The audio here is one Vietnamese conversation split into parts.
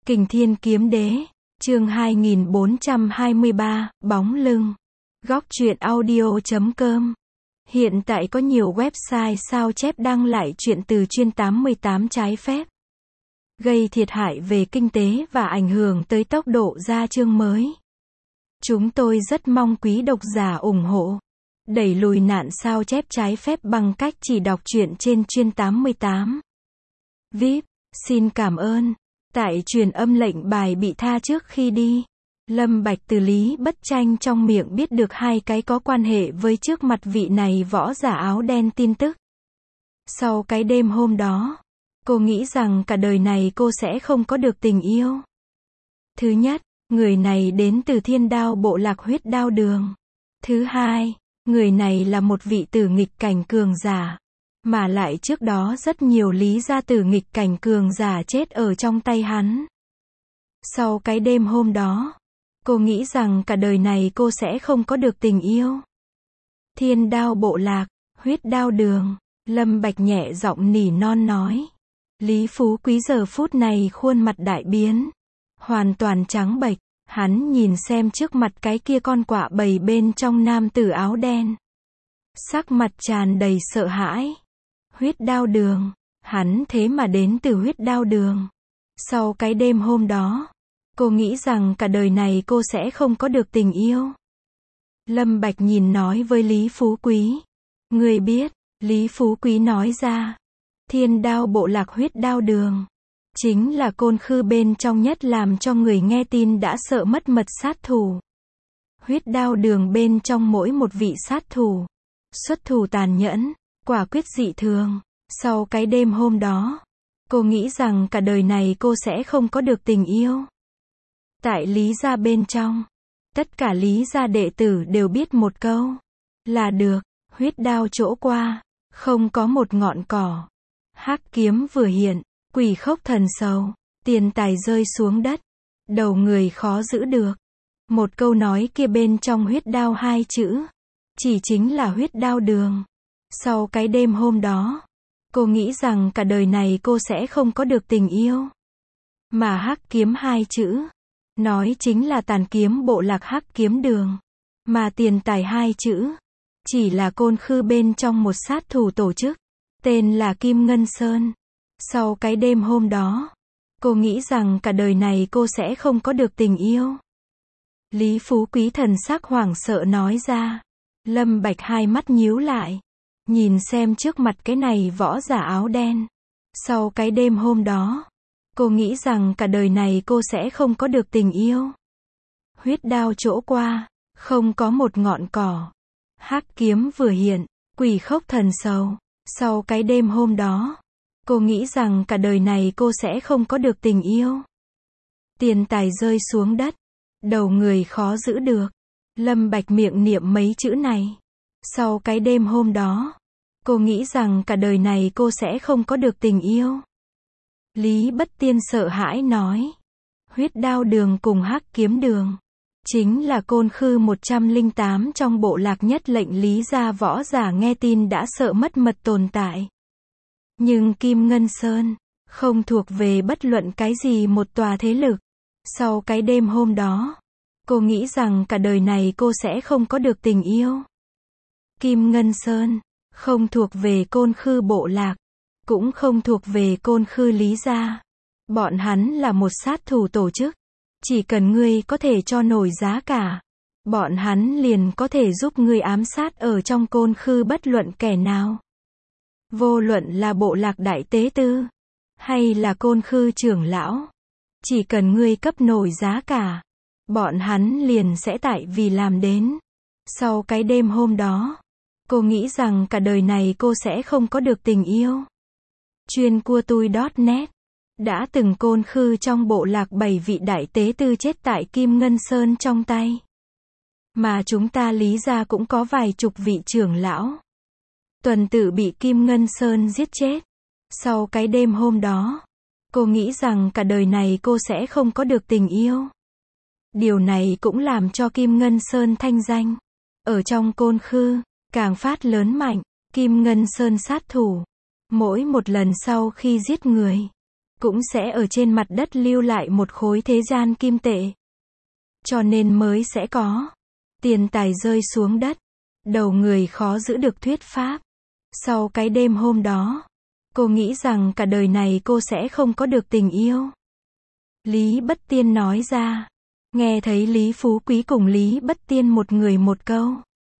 Kình Thiên Kiếm Đế, chương 2423, bóng lưng. Góc truyện audio.com. Hiện tại có nhiều website sao chép đăng lại truyện từ chuyên 88 trái phép, gây thiệt hại về kinh tế và ảnh hưởng tới tốc độ ra chương mới. Chúng tôi rất mong quý độc giả ủng hộ, đẩy lùi nạn sao chép trái phép bằng cách chỉ đọc truyện trên chuyên 88. VIP, xin cảm ơn. Tại truyền âm lệnh bài bị tha trước khi đi, Lâm Bạch từ Lý Bất Tranh trong miệng biết được hai cái có quan hệ với trước mặt vị này võ giả áo đen tin tức. Sau cái đêm hôm đó, cô nghĩ rằng cả đời này cô sẽ không có được tình yêu. Thứ nhất, người này đến từ Thiên Đao bộ lạc Huyết Đao Đường. Thứ hai, người này là một vị tử nghịch cảnh cường giả. Mà lại trước đó rất nhiều lý gia tử nghịch cảnh cường giả chết ở trong tay hắn. Sau cái đêm hôm đó, cô nghĩ rằng cả đời này cô sẽ không có được tình yêu. Thiên Đao bộ lạc, Huyết Đao Đường, Lâm Bạch nhẹ giọng nỉ non nói. Lý Phú Quý giờ phút này khuôn mặt đại biến, hoàn toàn trắng bệch, hắn nhìn xem trước mặt cái kia con quạ bầy bên trong nam tử áo đen. Sắc mặt tràn đầy sợ hãi. Huyết Đao Đường, hắn thế mà đến từ Huyết Đao Đường. Sau cái đêm hôm đó, cô nghĩ rằng cả đời này cô sẽ không có được tình yêu. Lâm Bạch nhìn nói với Lý Phú Quý. Người biết, Lý Phú Quý nói ra. Thiên Đao bộ lạc Huyết Đao Đường, chính là côn khư bên trong nhất làm cho người nghe tin đã sợ mất mật sát thủ. Huyết Đao Đường bên trong mỗi một vị sát thủ, xuất thủ tàn nhẫn, quả quyết dị thường. Sau cái đêm hôm đó, cô nghĩ rằng cả đời này cô sẽ không có được tình yêu. Tại Lý gia bên trong, tất cả Lý gia đệ tử đều biết một câu, là được, huyết đao chỗ qua, không có một ngọn cỏ. Hắc kiếm vừa hiện, quỷ khốc thần sầu, tiền tài rơi xuống đất, đầu người khó giữ được. Một câu nói kia bên trong huyết đao hai chữ, chỉ chính là Huyết Đao Đường. Sau cái đêm hôm đó, cô nghĩ rằng cả đời này cô sẽ không có được tình yêu. Mà hắc kiếm hai chữ, nói chính là tàn kiếm bộ lạc Hắc Kiếm Đường. Mà tiền tài hai chữ, chỉ là côn khư bên trong một sát thủ tổ chức, tên là Kim Ngân Sơn. Sau cái đêm hôm đó, cô nghĩ rằng cả đời này cô sẽ không có được tình yêu. Lý Phú Quý thần sắc hoảng sợ nói ra. Lâm Bạch hai mắt nhíu lại, nhìn xem trước mặt cái này võ giả áo đen. Sau cái đêm hôm đó, cô nghĩ rằng cả đời này cô sẽ không có được tình yêu. Huyết đao chỗ qua, không có một ngọn cỏ. Hắc kiếm vừa hiện, quỷ khốc thần sầu. Sau cái đêm hôm đó, cô nghĩ rằng cả đời này cô sẽ không có được tình yêu. Tiền tài rơi xuống đất, đầu người khó giữ được. Lâm Bạch miệng niệm mấy chữ này. Sau cái đêm hôm đó, cô nghĩ rằng cả đời này cô sẽ không có được tình yêu. Lý Bất Tiên sợ hãi nói. Huyết Đao Đường cùng Hắc Kiếm Đường, chính là côn khư 108 trong bộ lạc nhất lệnh Lý gia võ giả nghe tin đã sợ mất mật tồn tại. Nhưng Kim Ngân Sơn, không thuộc về bất luận cái gì một tòa thế lực. Sau cái đêm hôm đó, cô nghĩ rằng cả đời này cô sẽ không có được tình yêu. Kim Ngân Sơn, không thuộc về côn khư bộ lạc, cũng không thuộc về côn khư Lý gia. Bọn hắn là một sát thủ tổ chức. Chỉ cần ngươi có thể cho nổi giá cả, bọn hắn liền có thể giúp ngươi ám sát ở trong côn khư bất luận kẻ nào. Vô luận là bộ lạc đại tế tư, hay là côn khư trưởng lão. Chỉ cần ngươi cấp nổi giá cả, bọn hắn liền sẽ tại vì làm đến. Sau cái đêm hôm đó, cô nghĩ rằng cả đời này cô sẽ không có được tình yêu. Chuyên cua tui.net, đã từng côn khư trong bộ lạc 7 vị đại tế tư chết tại Kim Ngân Sơn trong tay. Mà chúng ta Lý gia cũng có vài chục vị trưởng lão, tuần tự bị Kim Ngân Sơn giết chết. Sau cái đêm hôm đó, cô nghĩ rằng cả đời này cô sẽ không có được tình yêu. Điều này cũng làm cho Kim Ngân Sơn thanh danh ở trong côn khư càng phát lớn mạnh. Kim Ngân Sơn sát thủ, mỗi một lần sau khi giết người, cũng sẽ ở trên mặt đất lưu lại một khối thế gian kim tệ. Cho nên mới sẽ có tiền tài rơi xuống đất. Đầu người khó giữ được thuyết pháp. Sau cái đêm hôm đó, cô nghĩ rằng cả đời này cô sẽ không có được tình yêu. Lý Bất Tiên nói ra. Nghe thấy Lý Phú Quý cùng Lý Bất Tiên một người một câu.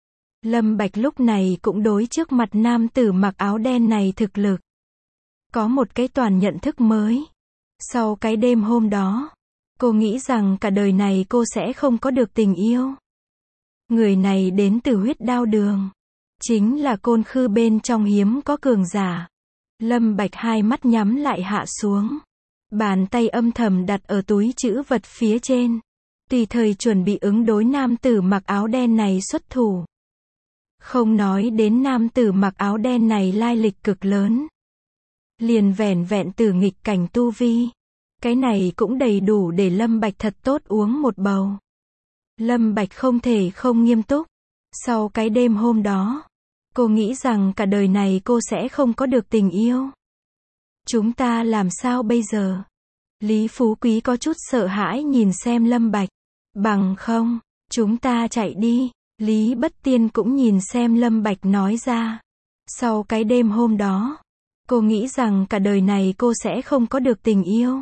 Lâm Bạch lúc này cũng đối trước mặt nam tử mặc áo đen này thực lực. Có một cái toàn nhận thức mới. Sau cái đêm hôm đó, cô nghĩ rằng cả đời này cô sẽ không có được tình yêu. Người này đến từ huyết đao đường. Chính là côn khư bên trong hiếm có cường giả. Lâm Bạch hai mắt nhắm lại hạ xuống. Bàn tay âm thầm đặt ở túi trữ vật phía trên. Tùy thời chuẩn bị ứng đối nam tử mặc áo đen này xuất thủ. Không nói đến nam tử mặc áo đen này lai lịch cực lớn. Liền vẻn vẹn từ nghịch cảnh tu vi. Cái này cũng đầy đủ để Lâm Bạch thật tốt uống một bầu. Lâm Bạch không thể không nghiêm túc. Sau cái đêm hôm đó, cô nghĩ rằng cả đời này cô sẽ không có được tình yêu. Chúng ta làm sao bây giờ? Lý Phú Quý có chút sợ hãi nhìn xem Lâm Bạch. Bằng không, chúng ta chạy đi. Lý Bất Tiên cũng nhìn xem Lâm Bạch nói ra. Sau cái đêm hôm đó, cô nghĩ rằng cả đời này cô sẽ không có được tình yêu.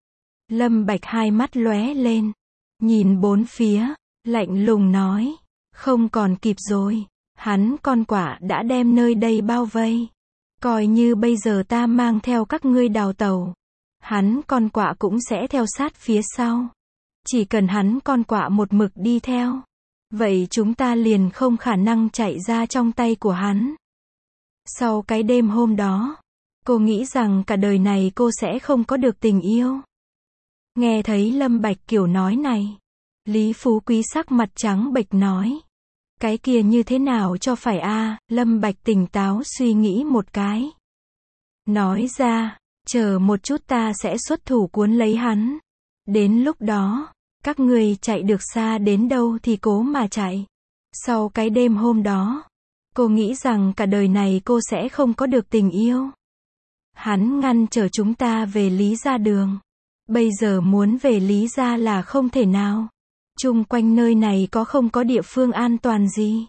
Lâm Bạch hai mắt lóe lên. Nhìn bốn phía, lạnh lùng nói. Không còn kịp rồi. Hắn con quả đã đem nơi đây bao vây. Coi như bây giờ ta mang theo các ngươi đào tẩu. Hắn con quạ cũng sẽ theo sát phía sau. Chỉ cần hắn con quạ một mực đi theo. Vậy chúng ta liền không khả năng chạy ra trong tay của hắn. Sau cái đêm hôm đó, cô nghĩ rằng cả đời này cô sẽ không có được tình yêu. Nghe thấy Lâm Bạch kiểu nói này, Lý Phú Quý sắc mặt trắng bệch nói. Cái kia như thế nào cho phải a? Lâm Bạch tỉnh táo suy nghĩ một cái. Nói ra, chờ một chút ta sẽ xuất thủ cuốn lấy hắn. Đến lúc đó, các ngươi chạy được xa đến đâu thì cố mà chạy. Sau cái đêm hôm đó, cô nghĩ rằng cả đời này cô sẽ không có được tình yêu. Hắn ngăn trở chúng ta về Lý gia đường. Bây giờ muốn về Lý gia là không thể nào. Chung quanh nơi này không có địa phương an toàn gì?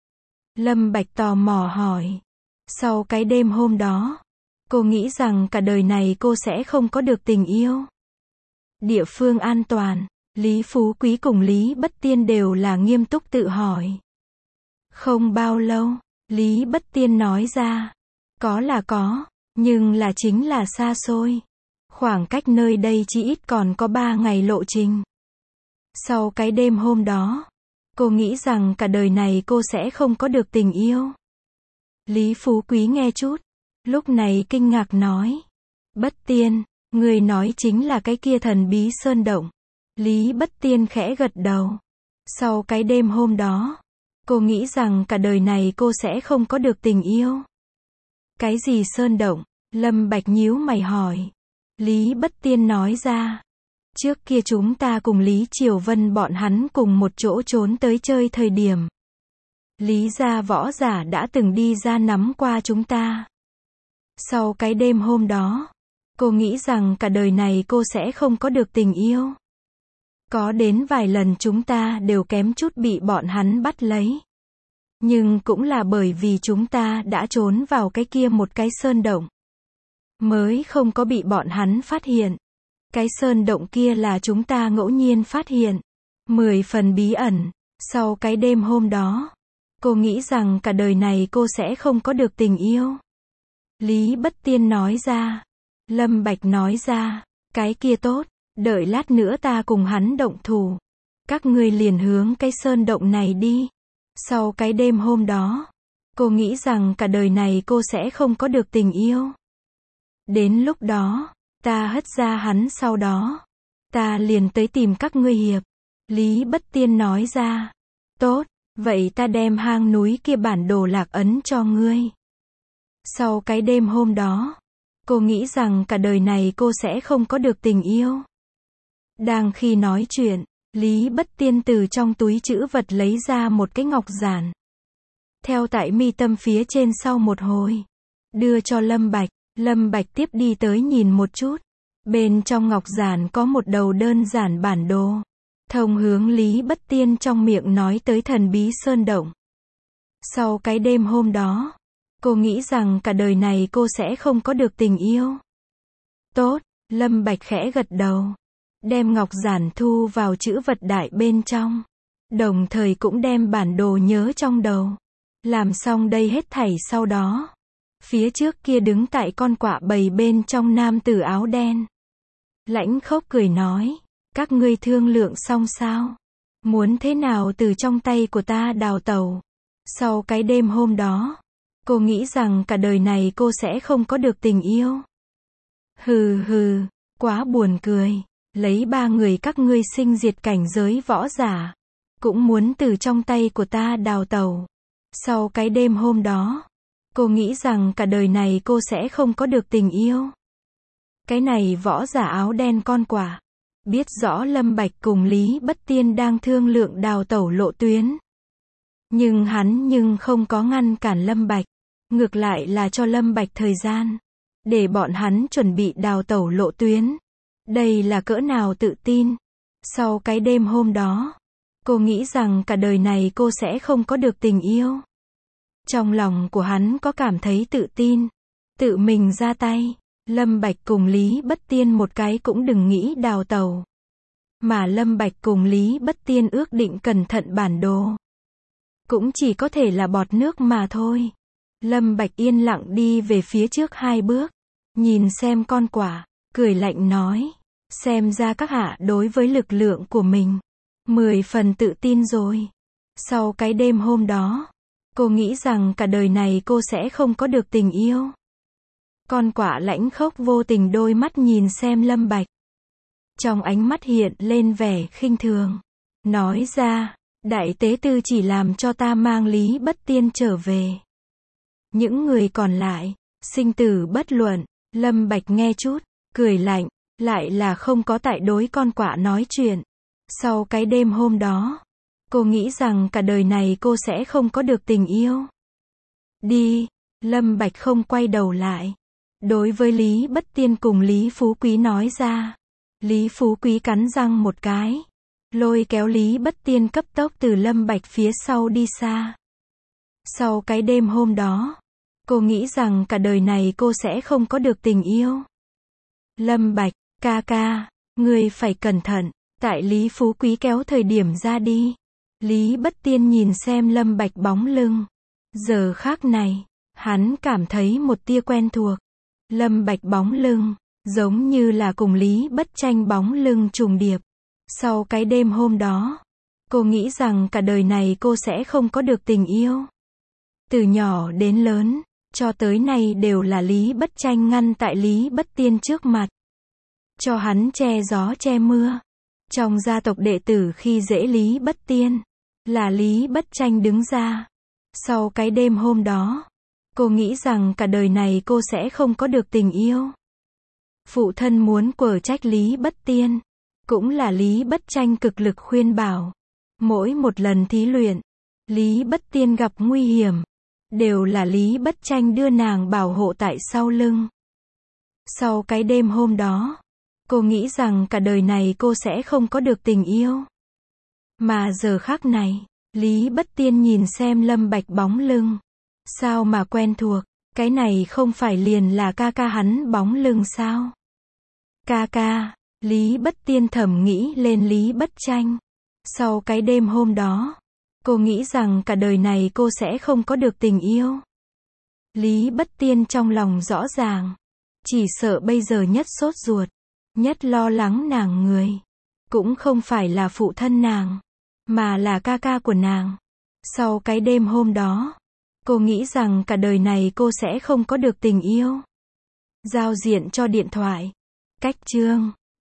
Lâm Bạch tò mò hỏi. Sau cái đêm hôm đó, cô nghĩ rằng cả đời này cô sẽ không có được tình yêu. Địa phương an toàn, Lý Phú Quý cùng Lý Bất Tiên đều là nghiêm túc tự hỏi. Không bao lâu, Lý Bất Tiên nói ra. Có là có, nhưng là chính là xa xôi. Khoảng cách nơi đây chỉ ít còn có 3 ngày lộ trình. Sau cái đêm hôm đó, cô nghĩ rằng cả đời này cô sẽ không có được tình yêu. Lý Phú Quý nghe chút, lúc này kinh ngạc nói. Bất Tiên, người nói chính là cái kia thần bí sơn động. Lý Bất Tiên khẽ gật đầu. Sau cái đêm hôm đó, cô nghĩ rằng cả đời này cô sẽ không có được tình yêu. Cái gì sơn động? Lâm Bạch nhíu mày hỏi. Lý Bất Tiên nói ra. Trước kia chúng ta cùng Lý Triều Vân bọn hắn cùng một chỗ trốn tới chơi thời điểm. Lý gia võ giả đã từng đi ra nắm qua chúng ta. Sau cái đêm hôm đó, cô nghĩ rằng cả đời này cô sẽ không có được tình yêu. Có đến vài lần chúng ta đều kém chút bị bọn hắn bắt lấy. Nhưng cũng là bởi vì chúng ta đã trốn vào cái kia một cái sơn động. Mới không có bị bọn hắn phát hiện. Cái sơn động kia là chúng ta ngẫu nhiên phát hiện. 10 phần bí ẩn. Sau cái đêm hôm đó, cô nghĩ rằng cả đời này cô sẽ không có được tình yêu. Lý Bất Tiên nói ra. Lâm Bạch nói ra. Cái kia tốt, đợi lát nữa ta cùng hắn động thủ. Các ngươi liền hướng cái sơn động này đi. Sau cái đêm hôm đó, cô nghĩ rằng cả đời này cô sẽ không có được tình yêu. Đến lúc đó, ta hất ra hắn sau đó. Ta liền tới tìm các ngươi hiệp. Lý Bất Tiên nói ra. Tốt, vậy ta đem hang núi kia bản đồ lạc ấn cho ngươi. Sau cái đêm hôm đó, cô nghĩ rằng cả đời này cô sẽ không có được tình yêu. Đang khi nói chuyện, Lý Bất Tiên từ trong túi trữ vật lấy ra một cái ngọc giản. Theo tại mi tâm phía trên sau một hồi. Đưa cho Lâm Bạch. Lâm Bạch tiếp đi tới nhìn một chút. Bên trong ngọc giản có một đầu đơn giản bản đồ, thông hướng Lý Bất Tiên trong miệng nói tới thần bí sơn động. Sau cái đêm hôm đó, cô nghĩ rằng cả đời này cô sẽ không có được tình yêu. Tốt, Lâm Bạch khẽ gật đầu, đem ngọc giản thu vào trữ vật đại bên trong, đồng thời cũng đem bản đồ nhớ trong đầu. Làm xong đây hết thảy sau đó, phía trước kia đứng tại con quạ bầy bên trong nam tử áo đen. Lãnh Khốc cười nói, các ngươi thương lượng xong sao? Muốn thế nào từ trong tay của ta đào tẩu? Sau cái đêm hôm đó, cô nghĩ rằng cả đời này cô sẽ không có được tình yêu. Hừ hừ, quá buồn cười, lấy 3 người các ngươi sinh diệt cảnh giới võ giả, cũng muốn từ trong tay của ta đào tẩu. Sau cái đêm hôm đó, cô nghĩ rằng cả đời này cô sẽ không có được tình yêu. Cái này võ giả áo đen con quạ, biết rõ Lâm Bạch cùng Lý Bất Tiên đang thương lượng đào tẩu lộ tuyến. Nhưng hắn không có ngăn cản Lâm Bạch, ngược lại là cho Lâm Bạch thời gian, để bọn hắn chuẩn bị đào tẩu lộ tuyến. Đây là cỡ nào tự tin. Sau cái đêm hôm đó, cô nghĩ rằng cả đời này cô sẽ không có được tình yêu. Trong lòng của hắn có cảm thấy tự tin, tự mình ra tay. Lâm Bạch cùng Lý Bất Tiên một cái cũng đừng nghĩ đào tẩu. Mà Lâm Bạch cùng Lý Bất Tiên ước định cẩn thận bản đồ, cũng chỉ có thể là bọt nước mà thôi. Lâm Bạch yên lặng đi về phía trước 2 bước, nhìn xem con quạ, cười lạnh nói, xem ra các hạ đối với lực lượng của mình 10 phần tự tin rồi. Sau cái đêm hôm đó, cô nghĩ rằng cả đời này cô sẽ không có được tình yêu. Con quạ Lãnh Khốc vô tình đôi mắt nhìn xem Lâm Bạch, trong ánh mắt hiện lên vẻ khinh thường, nói ra, đại tế tư chỉ làm cho ta mang Lý Bất Tiên trở về. Những người còn lại, sinh tử bất luận. Lâm Bạch nghe chút, cười lạnh, lại là không có tại đối con quạ nói chuyện. Sau cái đêm hôm đó, cô nghĩ rằng cả đời này cô sẽ không có được tình yêu. Đi, Lâm Bạch không quay đầu lại. Đối với Lý Bất Tiên cùng Lý Phú Quý nói ra. Lý Phú Quý cắn răng một cái, lôi kéo Lý Bất Tiên cấp tốc từ Lâm Bạch phía sau đi xa. Sau cái đêm hôm đó, cô nghĩ rằng cả đời này cô sẽ không có được tình yêu. Lâm Bạch, ca ca, ngươi phải cẩn thận. Tại Lý Phú Quý kéo thời điểm ra đi, Lý Bất Tiên nhìn xem Lâm Bạch bóng lưng. Giờ khắc này, hắn cảm thấy một tia quen thuộc. Lâm Bạch bóng lưng, giống như là cùng Lý Bất Tranh bóng lưng trùng điệp. Sau cái đêm hôm đó, cô nghĩ rằng cả đời này cô sẽ không có được tình yêu. Từ nhỏ đến lớn, cho tới nay đều là Lý Bất Tranh ngăn tại Lý Bất Tiên trước mặt, cho hắn che gió che mưa. Trong gia tộc đệ tử khi dễ Lý Bất Tiên, là Lý Bất Tranh đứng ra. Sau cái đêm hôm đó, cô nghĩ rằng cả đời này cô sẽ không có được tình yêu. Phụ thân muốn quở trách Lý Bất Tiên, cũng là Lý Bất Tranh cực lực khuyên bảo. Mỗi một lần thí luyện, Lý Bất Tiên gặp nguy hiểm, đều là Lý Bất Tranh đưa nàng bảo hộ tại sau lưng. Sau cái đêm hôm đó, cô nghĩ rằng cả đời này cô sẽ không có được tình yêu. Mà giờ khắc này, Lý Bất Tiên nhìn xem Lâm Bạch bóng lưng. Sao mà quen thuộc, cái này không phải liền là ca ca hắn bóng lưng sao? Ca ca, Lý Bất Tiên thầm nghĩ lên Lý Bất Tranh. Sau cái đêm hôm đó, cô nghĩ rằng cả đời này cô sẽ không có được tình yêu. Lý Bất Tiên trong lòng rõ ràng, chỉ sợ bây giờ nhất sốt ruột, nhất lo lắng nàng người, cũng không phải là phụ thân nàng, mà là ca ca của nàng. Sau cái đêm hôm đó, cô nghĩ rằng cả đời này cô sẽ không có được tình yêu. Giao diện cho điện thoại. Cách chương